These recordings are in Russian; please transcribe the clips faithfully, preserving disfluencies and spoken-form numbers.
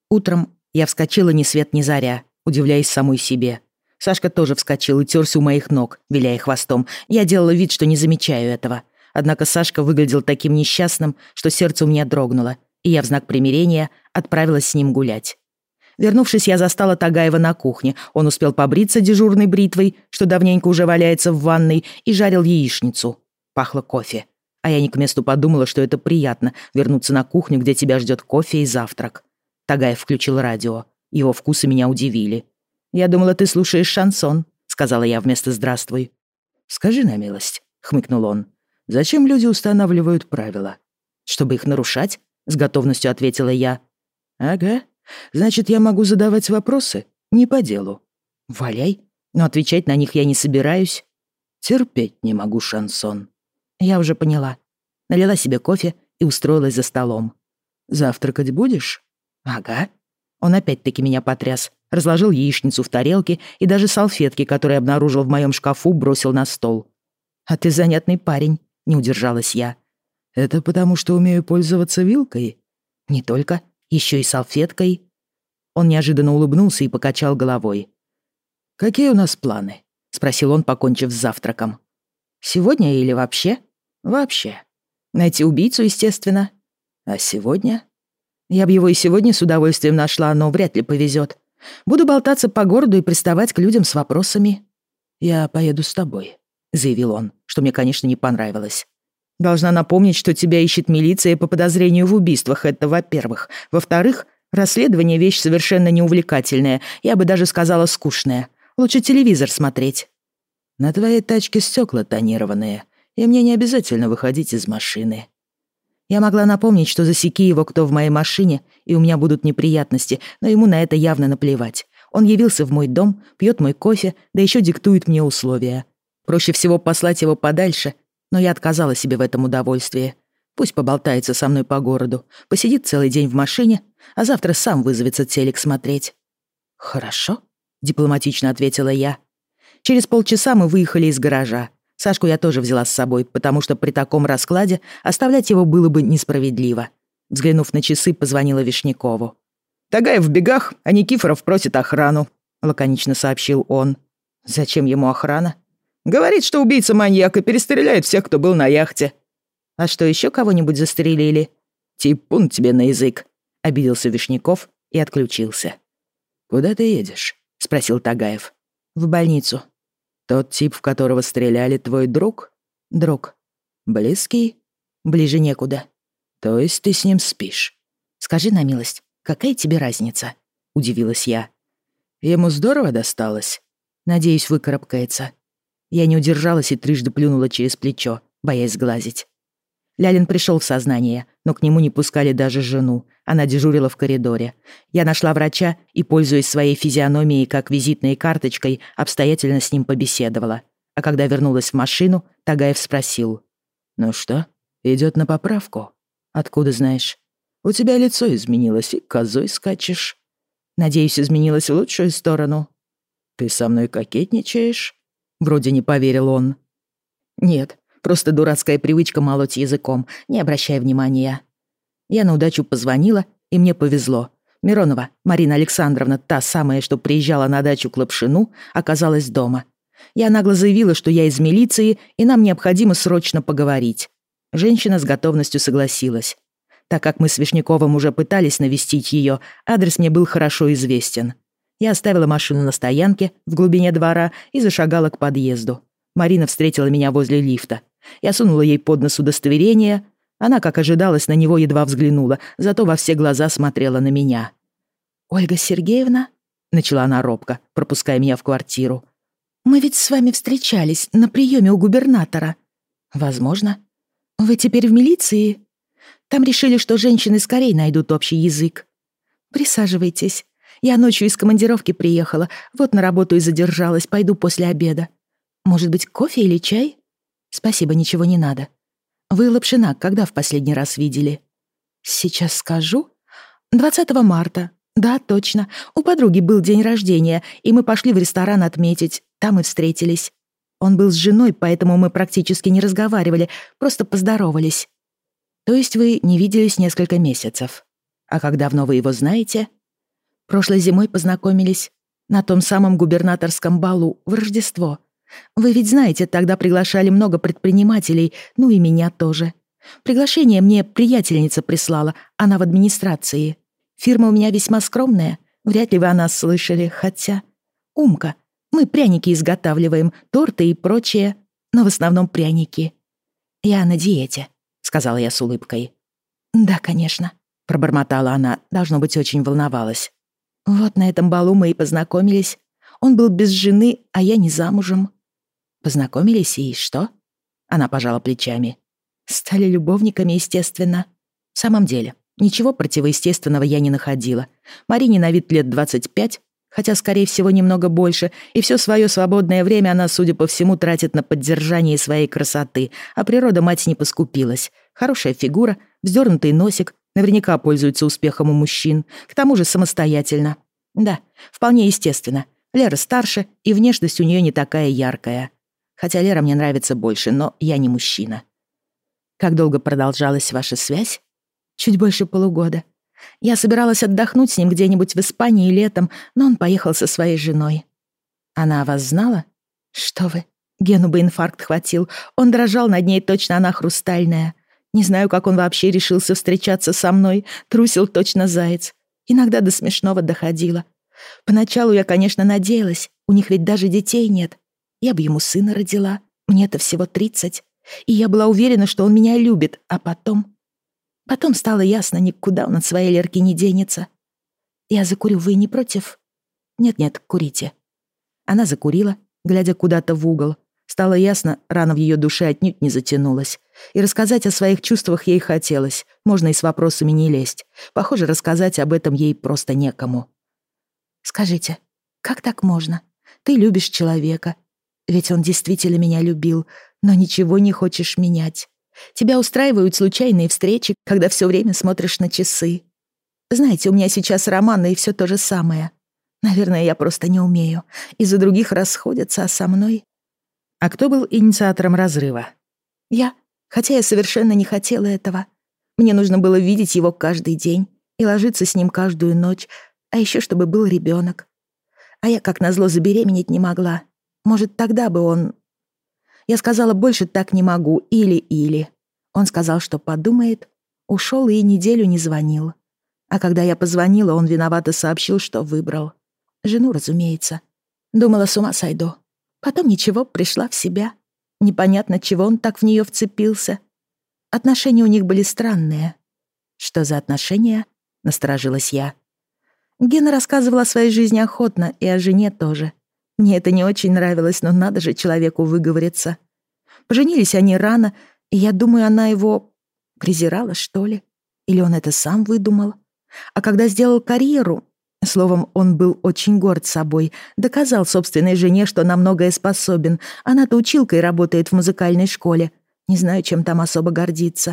Утром я вскочила ни свет ни заря, удивляясь самой себе. Сашка тоже вскочил и тёрся у моих ног, виляя хвостом. Я делала вид, что не замечаю этого. Однако Сашка выглядел таким несчастным, что сердце у меня дрогнуло, и я в знак примирения отправилась с ним гулять. Вернувшись, я застала Тагаева на кухне. Он успел побриться дежурной бритвой, что давненько уже валяется в ванной, и жарил яичницу. Пахло кофе. А я не к месту подумала, что это приятно — вернуться на кухню, где тебя ждет кофе и завтрак. Тагаев включил радио. Его вкусы меня удивили. «Я думала, ты слушаешь шансон», — сказала я вместо «здравствуй». «Скажи на милость», — хмыкнул он, — «зачем люди устанавливают правила?» «Чтобы их нарушать», — с готовностью ответила я. «Ага. Значит, я могу задавать вопросы? Не по делу». «Валяй, но отвечать на них я не собираюсь». «Терпеть не могу шансон». Я уже поняла. Налила себе кофе и устроилась за столом. «Завтракать будешь?» «Ага». Он опять-таки меня потряс, разложил яичницу в тарелке и даже салфетки, которые обнаружил в моем шкафу, бросил на стол. «А ты занятный парень», — не удержалась я. «Это потому, что умею пользоваться вилкой?» «Не только, еще и салфеткой». Он неожиданно улыбнулся и покачал головой. «Какие у нас планы?» — спросил он, покончив с завтраком. «Сегодня или вообще?» «Вообще. Найти убийцу, естественно». «А сегодня?» «Я бы его и сегодня с удовольствием нашла, но вряд ли повезет. Буду болтаться по городу и приставать к людям с вопросами». «Я поеду с тобой», — заявил он, что мне, конечно, не понравилось. «Должна напомнить, что тебя ищет милиция по подозрению в убийствах, это во-первых. Во-вторых, расследование — вещь совершенно неувлекательная, я бы даже сказала скучная. Лучше телевизор смотреть». «На твоей тачке стекла тонированные, и мне не обязательно выходить из машины». Я могла напомнить, что засеки его кто в моей машине, и у меня будут неприятности, но ему на это явно наплевать. Он явился в мой дом, пьет мой кофе, да еще диктует мне условия. Проще всего послать его подальше, но я отказала себе в этом удовольствии. Пусть поболтается со мной по городу, посидит целый день в машине, а завтра сам вызовется телек смотреть. «Хорошо», — дипломатично ответила я. Через полчаса мы выехали из гаража. Сашку я тоже взяла с собой, потому что при таком раскладе оставлять его было бы несправедливо. Взглянув на часы, позвонила Вишнякову. «Тагаев в бегах, а Никифоров просит охрану», — лаконично сообщил он. «Зачем ему охрана?» «Говорит, что убийца-маньяк и перестреляет всех, кто был на яхте». «А что, еще кого-нибудь застрелили?» «Типун тебе на язык», — обиделся Вишняков и отключился. «Куда ты едешь?» — спросил Тагаев. «В больницу». «Тот тип, в которого стреляли, твой друг?» «Друг». «Близкий?» «Ближе некуда». «То есть ты с ним спишь?» «Скажи на милость, какая тебе разница?» — удивилась я. «Ему здорово досталось?» «Надеюсь, выкарабкается». Я не удержалась и трижды плюнула через плечо, боясь сглазить. Лялин пришел в сознание, но к нему не пускали даже жену. Она дежурила в коридоре. Я нашла врача и, пользуясь своей физиономией как визитной карточкой, обстоятельно с ним побеседовала. А когда вернулась в машину, Тагаев спросил. «Ну что, идет на поправку?» «Откуда знаешь?» «У тебя лицо изменилось, и козой скачешь». «Надеюсь, изменилось в лучшую сторону». «Ты со мной кокетничаешь?» Вроде не поверил он. «Нет, просто дурацкая привычка молоть языком, не обращай внимания». Я на удачу позвонила, и мне повезло. Миронова, Марина Александровна, та самая, что приезжала на дачу к Лапшину, оказалась дома. Я нагло заявила, что я из милиции, и нам необходимо срочно поговорить. Женщина с готовностью согласилась. Так как мы с Вишняковым уже пытались навестить ее, адрес мне был хорошо известен. Я оставила машину на стоянке в глубине двора и зашагала к подъезду. Марина встретила меня возле лифта. Я сунула ей под нос удостоверение. Она, как ожидалось, на него едва взглянула, зато во все глаза смотрела на меня. «Ольга Сергеевна?» — начала она робко, пропуская меня в квартиру. «Мы ведь с вами встречались на приеме у губернатора». «Возможно. Вы теперь в милиции?» «Там решили, что женщины скорее найдут общий язык». «Присаживайтесь. Я ночью из командировки приехала, вот на работу и задержалась, пойду после обеда. Может быть, кофе или чай?» «Спасибо, ничего не надо». «Вы Лапшина когда в последний раз видели?» «Сейчас скажу. двадцатого марта. Да, точно. У подруги был день рождения, и мы пошли в ресторан отметить. Там и встретились. Он был с женой, поэтому мы практически не разговаривали, просто поздоровались». «То есть вы не виделись несколько месяцев? А как давно вы его знаете?» Прошлой зимой познакомились на том самом губернаторском балу в Рождество. Вы ведь знаете, тогда приглашали много предпринимателей, ну и меня тоже. Приглашение мне приятельница прислала, она в администрации. Фирма у меня весьма скромная, вряд ли вы о нас слышали, хотя... Умка, мы пряники изготавливаем, торты и прочее, но в основном пряники. Я на диете, сказала я с улыбкой. Да, конечно, пробормотала она, должно быть, очень волновалась. Вот на этом балу мы и познакомились. Он был без жены, а я не замужем. Познакомились и что? Она пожала плечами. Стали любовниками, естественно. В самом деле, ничего противоестественного я не находила. Марине на вид лет двадцать пять, хотя, скорее всего, немного больше, и все свое свободное время она, судя по всему, тратит на поддержание своей красоты, а природа мать не поскупилась. Хорошая фигура, вздернутый носик, наверняка пользуется успехом у мужчин, к тому же самостоятельно. Да, вполне естественно. Лера старше, и внешность у нее не такая яркая. Хотя Лера мне нравится больше, но я не мужчина. Как долго продолжалась ваша связь? Чуть больше полугода. Я собиралась отдохнуть с ним где-нибудь в Испании летом, но он поехал со своей женой. Она вас знала? Что вы, Гену бы инфаркт хватил. Он дрожал над ней, точно она хрустальная. Не знаю, как он вообще решился встречаться со мной. Трусил точно заяц. Иногда до смешного доходило. Поначалу я, конечно, надеялась. У них ведь даже детей нет. Я бы ему сына родила. Мне-то всего тридцать. И я была уверена, что он меня любит. А потом... Потом стало ясно, никуда он от своей Лерки не денется. Я закурю, вы не против? Нет-нет, курите. Она закурила, глядя куда-то в угол. Стало ясно, рана в ее душе отнюдь не затянулась. И рассказать о своих чувствах ей хотелось. Можно и с вопросами не лезть. Похоже, рассказать об этом ей просто некому. Скажите, как так можно? Ты любишь человека. Ведь он действительно меня любил, но ничего не хочешь менять. Тебя устраивают случайные встречи, когда все время смотришь на часы. Знаете, у меня сейчас романы и все то же самое. Наверное, я просто не умею. Из-за других расходятся, а со мной... А кто был инициатором разрыва? Я, хотя я совершенно не хотела этого. Мне нужно было видеть его каждый день и ложиться с ним каждую ночь, а еще чтобы был ребенок. А я, как назло, забеременеть не могла. Может, тогда бы он... Я сказала, больше так не могу, или-или. Он сказал, что подумает, ушел и неделю не звонил. А когда я позвонила, он виновато сообщил, что выбрал. Жену, разумеется. Думала, с ума сойду. Потом ничего, пришла в себя. Непонятно, чего он так в нее вцепился. Отношения у них были странные. Что за отношения? Насторожилась я. Гена рассказывала о своей жизни охотно, и о жене тоже. Мне это не очень нравилось, но надо же человеку выговориться. Поженились они рано, и я думаю, она его презирала, что ли? Или он это сам выдумал? А когда сделал карьеру, словом, он был очень горд собой, доказал собственной жене, что на многое способен. Она-то училкой работает в музыкальной школе. Не знаю, чем там особо гордиться.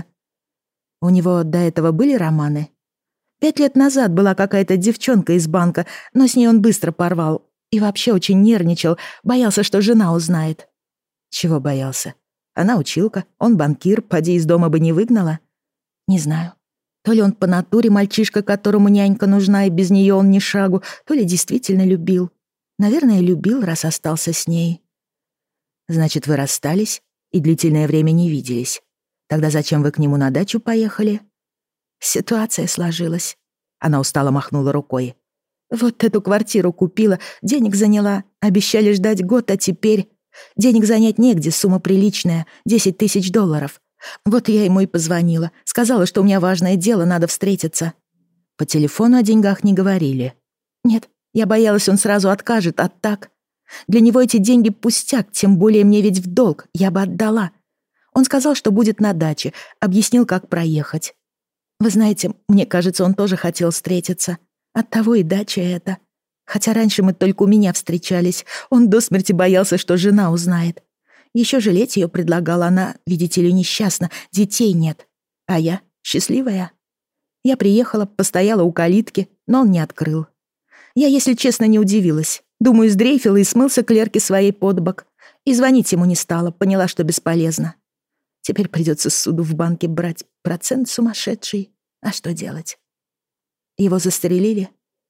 У него до этого были романы? Пять лет назад была какая-то девчонка из банка, но с ней он быстро порвал. И вообще очень нервничал, боялся, что жена узнает. Чего боялся? Она училка, он банкир, поди из дома бы не выгнала? Не знаю. То ли он по натуре мальчишка, которому нянька нужна, и без нее он ни шагу, то ли действительно любил. Наверное, любил, раз остался с ней. Значит, вы расстались и длительное время не виделись. Тогда зачем вы к нему на дачу поехали? Ситуация сложилась. Она устало махнула рукой. Вот эту квартиру купила, денег заняла, обещали ждать год, а теперь... Денег занять негде, сумма приличная, десять тысяч долларов. Вот я ему и позвонила, сказала, что у меня важное дело, надо встретиться. По телефону о деньгах не говорили. Нет, я боялась, он сразу откажет, а так... Для него эти деньги пустяк, тем более мне ведь в долг, я бы отдала. Он сказал, что будет на даче, объяснил, как проехать. Вы знаете, мне кажется, он тоже хотел встретиться. Оттого и дача эта. Хотя раньше мы только у меня встречались. Он до смерти боялся, что жена узнает. Еще жалеть ее предлагала она, видите ли, несчастна, детей нет. А я счастливая. Я приехала, постояла у калитки, но он не открыл. Я, если честно, не удивилась. Думаю, сдрейфила и смылся к Лерке своей под бок. И звонить ему не стала, поняла, что бесполезно. Теперь придется суду в банке брать процент сумасшедший. А что делать? Его застрелили?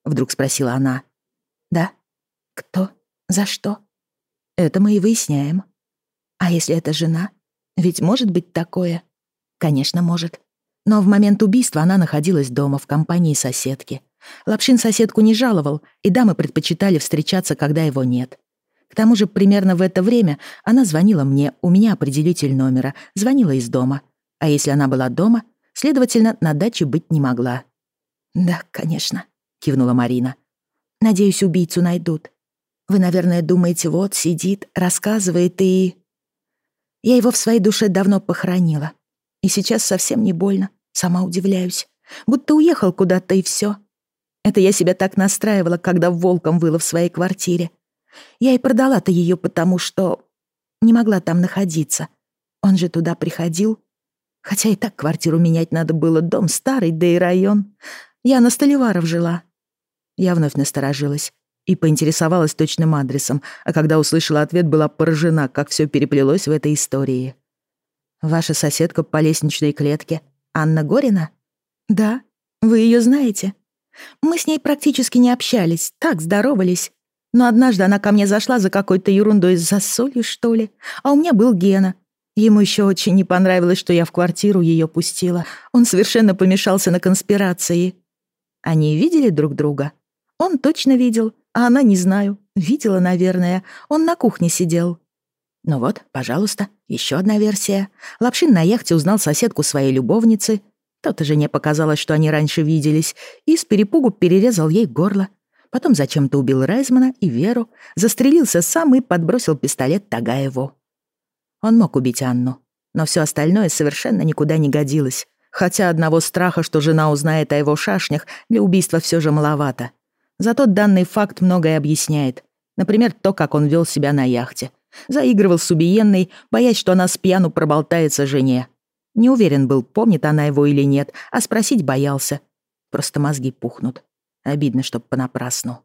вдруг спросила она. Да. Кто? За что? Это мы и выясняем. А если это жена? Ведь может быть такое? Конечно, может. Но в момент убийства она находилась дома в компании соседки. Лапшин соседку не жаловал, и дамы предпочитали встречаться, когда его нет. К тому же примерно в это время она звонила мне, у меня определитель номера, звонила из дома. А если она была дома, следовательно, на даче быть не могла. «Да, конечно», — кивнула Марина. «Надеюсь, убийцу найдут. Вы, наверное, думаете, вот, сидит, рассказывает и...» Я его в своей душе давно похоронила. И сейчас совсем не больно, сама удивляюсь. Будто уехал куда-то и всё. Это я себя так настраивала, когда волком выла в своей квартире. Я и продала-то её, потому что не могла там находиться. Он же туда приходил. Хотя и так квартиру менять надо было, дом старый, да и район. Я на Столиваров жила. Я вновь насторожилась и поинтересовалась точным адресом, а когда услышала ответ, была поражена, как всё переплелось в этой истории. «Ваша соседка по лестничной клетке, Анна Горина?» «Да, вы её знаете?» «Мы с ней практически не общались, так здоровались. Но однажды она ко мне зашла за какой-то ерундой, за солью, что ли. А у меня был Гена. Ему ещё очень не понравилось, что я в квартиру её пустила. Он совершенно помешался на конспирации». «Они видели друг друга?» «Он точно видел, а она не знаю. Видела, наверное. Он на кухне сидел». «Ну вот, пожалуйста, ещё одна версия. Лапшин на яхте узнал соседку своей любовницы. То-то жене показалось, что они раньше виделись, и с перепугу перерезал ей горло. Потом зачем-то убил Райзмана и Веру, застрелился сам и подбросил пистолет Тагаеву. Он мог убить Анну, но всё остальное совершенно никуда не годилось, хотя одного страха, что жена узнает о его шашнях, для убийства всё же маловато. Зато данный факт многое объясняет. Например, то, как он вел себя на яхте. Заигрывал с убиенной, боясь, что она с пьяну проболтается жене. Не уверен был, помнит она его или нет, а спросить боялся. Просто мозги пухнут. Обидно, чтоб понапрасну.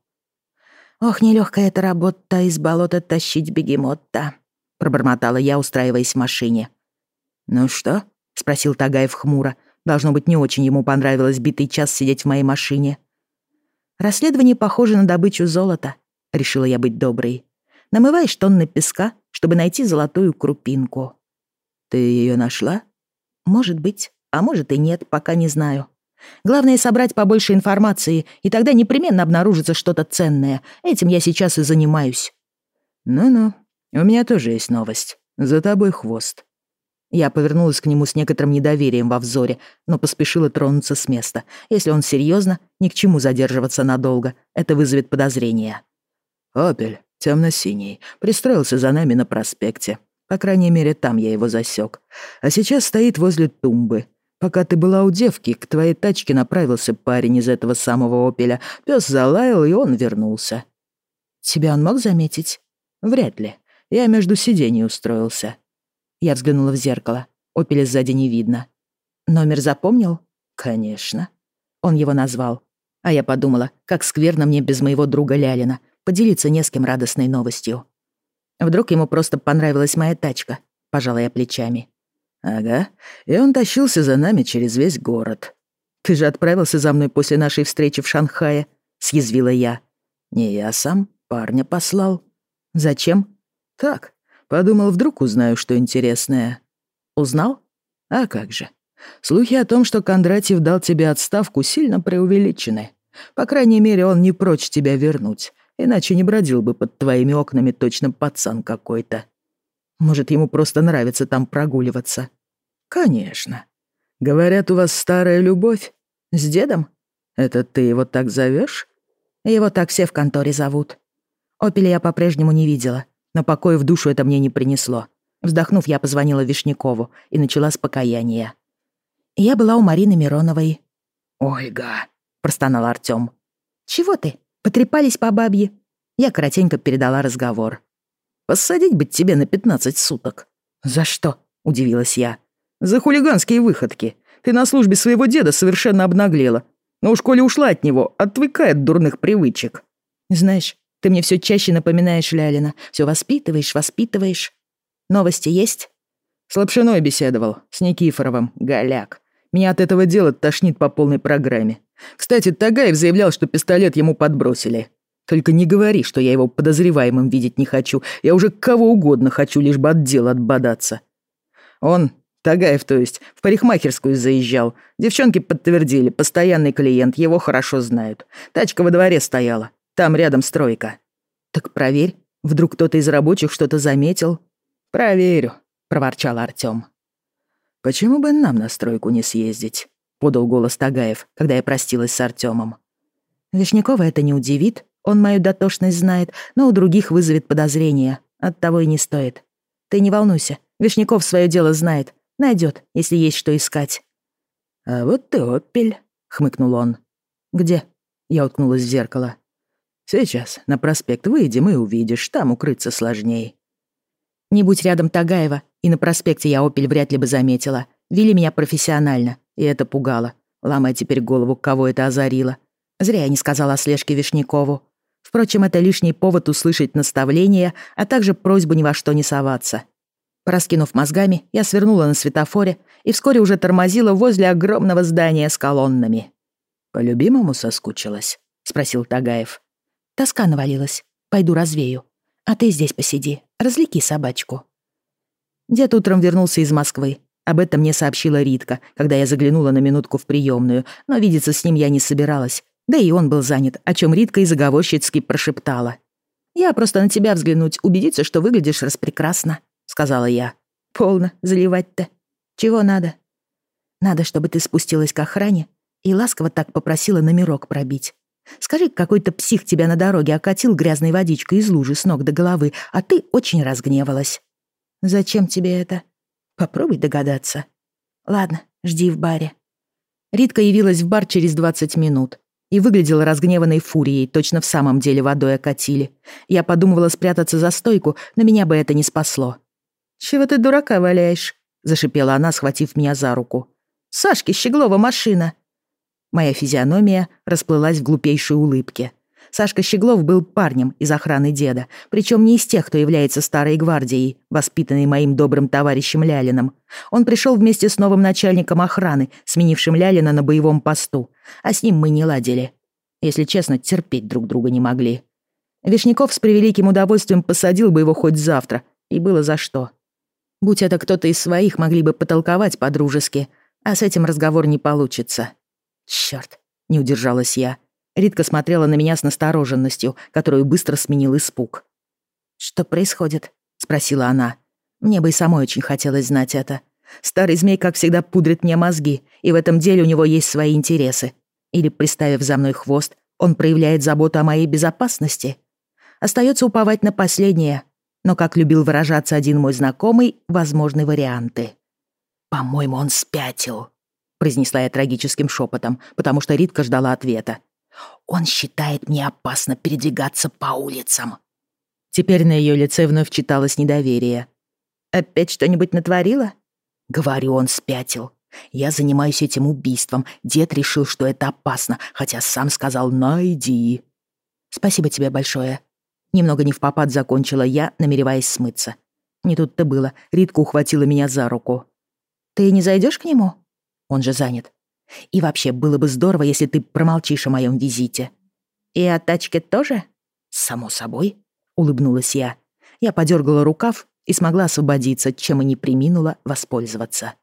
«Ох, нелёгкая эта работа, из болота тащить бегемота», — пробормотала я, устраиваясь в машине. «Ну что?» — спросил Тагаев хмуро. Должно быть, не очень ему понравилось битый час сидеть в моей машине. «Расследование похоже на добычу золота», — решила я быть доброй. «Намываешь тонны песка, чтобы найти золотую крупинку». «Ты её нашла?» «Может быть, а может и нет, пока не знаю. Главное — собрать побольше информации, и тогда непременно обнаружится что-то ценное. Этим я сейчас и занимаюсь». «Ну-ну, у меня тоже есть новость. За тобой хвост». Я повернулась к нему с некоторым недоверием во взоре, но поспешила тронуться с места. Если он серьезно, ни к чему задерживаться надолго. Это вызовет подозрения. «Опель, темно-синий, пристроился за нами на проспекте. По крайней мере, там я его засек. А сейчас стоит возле тумбы. Пока ты была у девки, к твоей тачке направился парень из этого самого «Опеля». Пёс залаял, и он вернулся». «Тебя он мог заметить?» «Вряд ли. Я между сидений устроился». Я взглянула в зеркало. «Опеля» сзади не видно. «Номер запомнил?» «Конечно». Он его назвал. А я подумала, как скверно мне без моего друга Лялина поделиться не с кем радостной новостью. Вдруг ему просто понравилась моя тачка, пожала я плечами. «Ага, и он тащился за нами через весь город. Ты же отправился за мной после нашей встречи в Шанхае», — съязвила я. «Не я сам, парня послал». «Зачем?» «Так, подумал, вдруг узнаю, что интересное». «Узнал?» «А как же. Слухи о том, что Кондратьев дал тебе отставку, сильно преувеличены. По крайней мере, он не прочь тебя вернуть, иначе не бродил бы под твоими окнами точно пацан какой-то. Может, ему просто нравится там прогуливаться?» «Конечно. Говорят, у вас старая любовь? С дедом? Это ты его так зовешь?» «Его так все в конторе зовут. Опеля я по-прежнему не видела, но покоя в душу это мне не принесло. Вздохнув, я позвонила Вишнякову и начала с покаяния. Я была у Марины Мироновой. «Ольга», — простонал Артём. «Чего ты? Потрепались по бабье?» Я коротенько передала разговор. «Посадить бы тебе на пятнадцать суток». «За что?» — удивилась я. «За хулиганские выходки. Ты на службе своего деда совершенно обнаглела. Но уж коли ушла от него, отвыкай от дурных привычек». «Знаешь, ты мне все чаще напоминаешь Лялина. Все воспитываешь, воспитываешь. Новости есть?» С Лапшиной беседовал, с Никифоровым, голяк. Меня от этого дела тошнит по полной программе. Кстати, Тагаев заявлял, что пистолет ему подбросили. Только не говори, что я его подозреваемым видеть не хочу. Я уже кого угодно хочу, лишь бы от дела отбодаться. Он, Тагаев, то есть, в парикмахерскую заезжал. Девчонки подтвердили, постоянный клиент, его хорошо знают. Тачка во дворе стояла, там рядом стройка. Так проверь, вдруг кто-то из рабочих что-то заметил. Проверю, проворчал Артём. Почему бы нам на стройку не съездить? Подал голос Тагаев, когда я простилась с Артёмом. Вишнякова это не удивит, он мою дотошность знает, но у других вызовет подозрения. Оттого и не стоит. Ты не волнуйся, Вишняков своё дело знает. Найдёт, если есть что искать. А вот ты опель, хмыкнул он. Где? Я уткнулась в зеркало. Сейчас на проспект выйдем и увидишь, там укрыться сложней. Не будь рядом Тагаева, и на проспекте я опель вряд ли бы заметила. Вели меня профессионально, и это пугало, ломая теперь голову, кого это озарило. Зря я не сказала о слежке Вишнякову. Впрочем, это лишний повод услышать наставления, а также просьбу ни во что не соваться. Пораскинув мозгами, я свернула на светофоре и вскоре уже тормозила возле огромного здания с колоннами. «По-любимому соскучилась?» — спросил Тагаев. «Тоска навалилась. Пойду развею. А ты здесь посиди, развлеки собачку». Дед утром вернулся из Москвы. Об этом мне сообщила Ритка, когда я заглянула на минутку в приёмную, но видеться с ним я не собиралась. Да и он был занят, о чём Ритка и заговорщицки прошептала. «Я просто на тебя взглянуть, убедиться, что выглядишь распрекрасно», — сказала я. «Полно заливать-то. Чего надо?» «Надо, чтобы ты спустилась к охране и ласково так попросила номерок пробить. Скажи, какой-то псих тебя на дороге окатил грязной водичкой из лужи с ног до головы, а ты очень разгневалась». «Зачем тебе это?» «Попробуй догадаться». «Ладно, жди в баре». Ритка явилась в бар через двадцать минут и выглядела разгневанной фурией, точно в самом деле водой окатили. Я подумывала спрятаться за стойку, но меня бы это не спасло. «Чего ты дурака валяешь?» — зашипела она, схватив меня за руку. «Сашки Щеглова машина». Моя физиономия расплылась в глупейшей улыбке. Сашка Щеглов был парнем из охраны деда, причем не из тех, кто является старой гвардией, воспитанной моим добрым товарищем Лялиным. Он пришел вместе с новым начальником охраны, сменившим Лялина на боевом посту, а с ним мы не ладили. Если честно, терпеть друг друга не могли. Вишняков с превеликим удовольствием посадил бы его хоть завтра, и было за что. Будь это кто-то из своих, могли бы потолковать по-дружески, а с этим разговор не получится. Чёрт, не удержалась я. Ритка смотрела на меня с настороженностью, которую быстро сменил испуг. «Что происходит?» — спросила она. Мне бы и самой очень хотелось знать это. Старый змей, как всегда, пудрит мне мозги, и в этом деле у него есть свои интересы. Или, приставив за мной хвост, он проявляет заботу о моей безопасности. Остается уповать на последнее, но, как любил выражаться один мой знакомый, возможны варианты. «По-моему, он спятил», — произнесла я трагическим шепотом, потому что Ритка ждала ответа. «Он считает мне опасно передвигаться по улицам». Теперь на ее лице вновь читалось недоверие. «Опять что-нибудь натворила?» «Говорю, он спятил. Я занимаюсь этим убийством. Дед решил, что это опасно, хотя сам сказал «найди». «Спасибо тебе большое». Немного невпопад закончила я, намереваясь смыться. Не тут-то было. Ритка ухватила меня за руку. «Ты не зайдешь к нему? Он же занят. И вообще, было бы здорово, если ты промолчишь о моем визите». «И о тачке тоже?» «Само собой», — улыбнулась я. Я подергала рукав и смогла освободиться, чем и не преминула воспользоваться.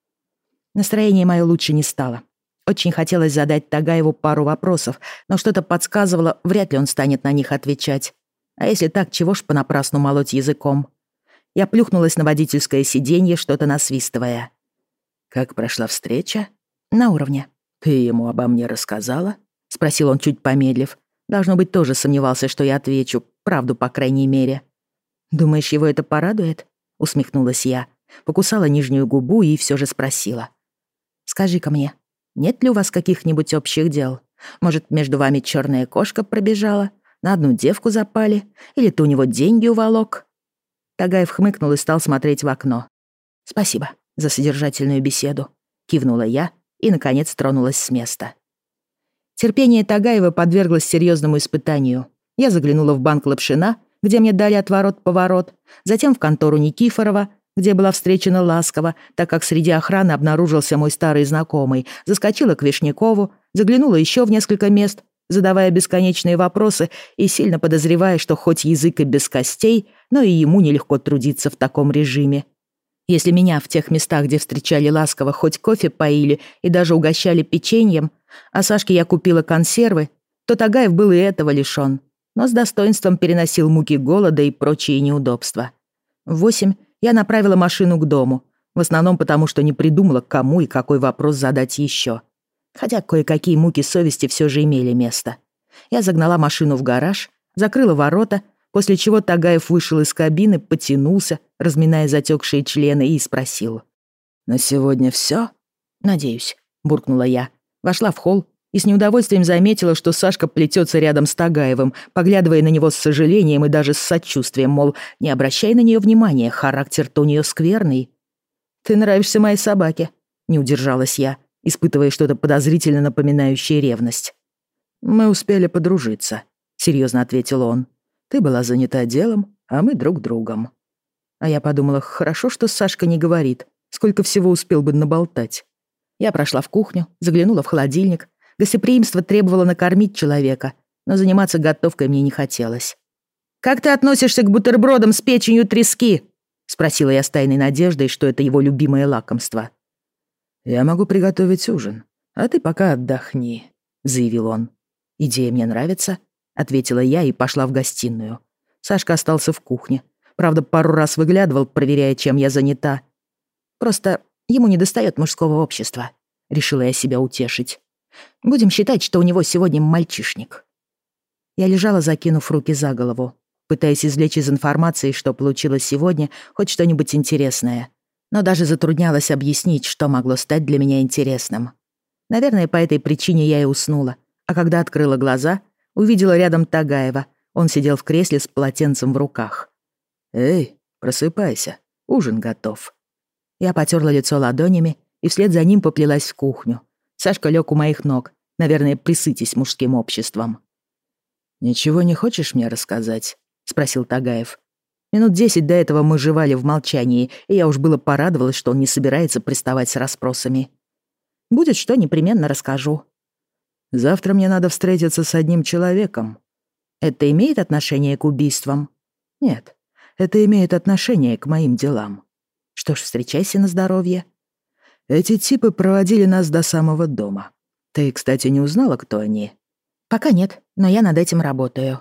Настроение мое лучше не стало. Очень хотелось задать Тагаеву пару вопросов, но что-то подсказывало, вряд ли он станет на них отвечать. А если так, чего ж понапрасну молоть языком? Я плюхнулась на водительское сиденье, что-то насвистывая. «Как прошла встреча?» «На уровне». «Ты ему обо мне рассказала?» — спросил он, чуть помедлив. Должно быть, тоже сомневался, что я отвечу. Правду, по крайней мере. «Думаешь, его это порадует?» — усмехнулась я. Покусала нижнюю губу и все же спросила. «Скажи-ка мне, нет ли у вас каких-нибудь общих дел? Может, между вами черная кошка пробежала? На одну девку запали? Или ты у него деньги уволок?» Тагаев хмыкнул и стал смотреть в окно. «Спасибо за содержательную беседу», — кивнула я и, наконец, тронулась с места. Терпение Тагаева подверглось серьезному испытанию. Я заглянула в банк Лапшина, где мне дали отворот-поворот, затем в контору Никифорова, где была встречена ласково, так как среди охраны обнаружился мой старый знакомый, заскочила к Вишнякову, заглянула еще в несколько мест, задавая бесконечные вопросы и сильно подозревая, что хоть язык и без костей, но и ему нелегко трудиться в таком режиме. Если меня в тех местах, где встречали ласково, хоть кофе поили и даже угощали печеньем, а Сашке я купила консервы, то Тагаев был и этого лишён, но с достоинством переносил муки голода и прочие неудобства. В восемь я направила машину к дому, в основном потому, что не придумала, кому и какой вопрос задать еще. Хотя кое-какие муки совести все же имели место. Я загнала машину в гараж, закрыла ворота, после чего Тагаев вышел из кабины, потянулся, разминая затекшие члены, и спросил: «На сегодня все?» «Надеюсь», — буркнула я. Вошла в холл и с неудовольствием заметила, что Сашка плетется рядом с Тагаевым, поглядывая на него с сожалением и даже с сочувствием, мол, не обращай на нее внимания, характер-то у нее скверный. «Ты нравишься моей собаке», — не удержалась я, испытывая что-то подозрительно напоминающее ревность. «Мы успели подружиться», — серьезно ответил он. «Ты была занята делом, а мы друг другом». А я подумала, хорошо, что Сашка не говорит, сколько всего успел бы наболтать. Я прошла в кухню, заглянула в холодильник. Гостеприимство требовало накормить человека, но заниматься готовкой мне не хотелось. «Как ты относишься к бутербродам с печенью трески?» — спросила я с тайной надеждой, что это его любимое лакомство. «Я могу приготовить ужин, а ты пока отдохни», — заявил он. «Идея мне нравится», — ответила я и пошла в гостиную. Сашка остался в кухне. Правда, пару раз выглядывал, проверяя, чем я занята. Просто ему недостает мужского общества, решила я себя утешить. Будем считать, что у него сегодня мальчишник. Я лежала, закинув руки за голову, пытаясь извлечь из информации, что получилось сегодня, хоть что-нибудь интересное. Но даже затруднялась объяснить, что могло стать для меня интересным. Наверное, по этой причине я и уснула. А когда открыла глаза, увидела рядом Тагаева. Он сидел в кресле с полотенцем в руках. «Эй, просыпайся, ужин готов». Я потёрла лицо ладонями и вслед за ним поплелась в кухню. Сашка лёг у моих ног, наверное, присытясь мужским обществом. «Ничего не хочешь мне рассказать?» — спросил Тагаев. Минут десять до этого мы жевали в молчании, и я уж было порадовалась, что он не собирается приставать с расспросами. «Будет что, непременно расскажу». «Завтра мне надо встретиться с одним человеком». «Это имеет отношение к убийствам?» «Нет, это имеет отношение к моим делам». «Что ж, встречайся на здоровье». «Эти типы проводили нас до самого дома. Ты, кстати, не узнала, кто они?» «Пока нет, но я над этим работаю».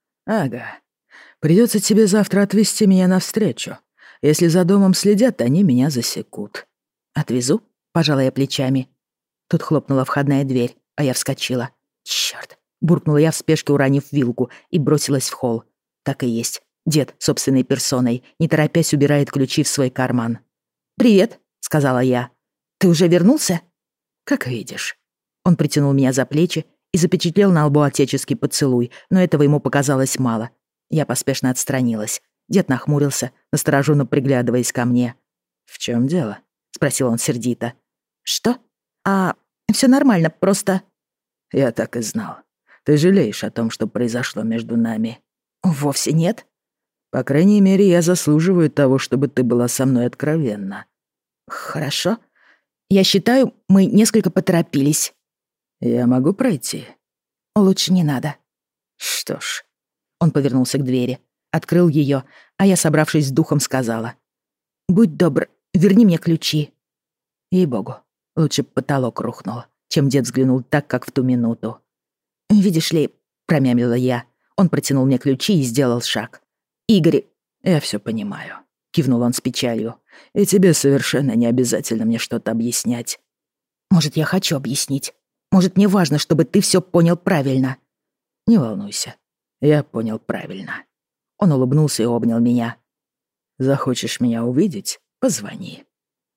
«Ага. Придется тебе завтра отвезти меня навстречу. Если за домом следят, они меня засекут». «Отвезу?» — пожала я плечами. Тут хлопнула входная дверь, а я вскочила. «Чёрт!» — буркнула я в спешке, уронив вилку, и бросилась в холл. Так и есть. Дед собственной персоной, не торопясь, убирает ключи в свой карман. «Привет», — сказала я. «Ты уже вернулся?» «Как видишь». Он притянул меня за плечи и запечатлел на лбу отеческий поцелуй, но этого ему показалось мало. Я поспешно отстранилась. Дед нахмурился, настороженно приглядываясь ко мне. «В чем дело?» — спросил он сердито. «Что? А, все нормально, просто...» «Я так и знал. Ты жалеешь о том, что произошло между нами?» «Вовсе нет». «По крайней мере, я заслуживаю того, чтобы ты была со мной откровенна». «Хорошо. Я считаю, мы несколько поторопились». «Я могу пройти?» «Лучше не надо». «Что ж». Он повернулся к двери, открыл ее, а я, собравшись с духом, сказала. «Будь добр, верни мне ключи». Ей-богу, лучше б потолок рухнул, чем дед взглянул так, как в ту минуту. «Видишь ли», — промямлила я, он протянул мне ключи и сделал шаг. «Игорь...» «Я все понимаю», — кивнул он с печалью. «И тебе совершенно не обязательно мне что-то объяснять». «Может, я хочу объяснить. Может, мне важно, чтобы ты все понял правильно». «Не волнуйся, я понял правильно». Он улыбнулся и обнял меня. «Захочешь меня увидеть? Позвони».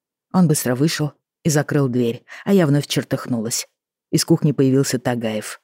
Он быстро вышел и закрыл дверь, а я вновь чертыхнулась. Из кухни появился Тагаев.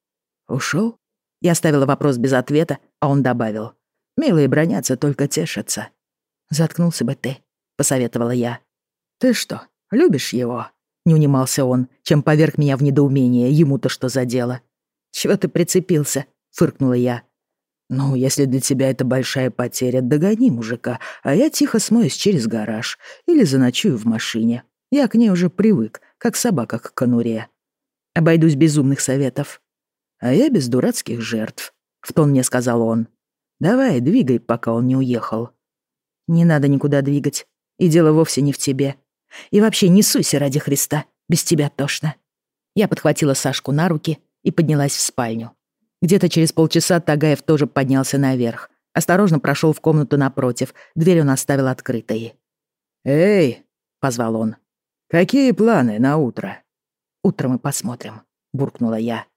«Ушел?» Я оставила вопрос без ответа, а он добавил. «Милые бронятся, только тешатся». «Заткнулся бы ты», — посоветовала я. «Ты что, любишь его?» — не унимался он, чем поверг меня в недоумение, ему-то что за дело. «Чего ты прицепился?» — фыркнула я. «Ну, если для тебя это большая потеря, догони мужика, а я тихо смоюсь через гараж или заночую в машине. Я к ней уже привык, как собака к конуре. Обойдусь без умных советов. А я без дурацких жертв», — в тон мне сказал он. «Давай, двигай, пока он не уехал». «Не надо никуда двигать, и дело вовсе не в тебе. И вообще не суйся ради Христа, без тебя тошно». Я подхватила Сашку на руки и поднялась в спальню. Где-то через полчаса Тагаев тоже поднялся наверх. Осторожно прошел в комнату напротив, дверь он оставил открытой. «Эй!» — позвал он. «Какие планы на утро?» «Утром мы посмотрим», — буркнула я.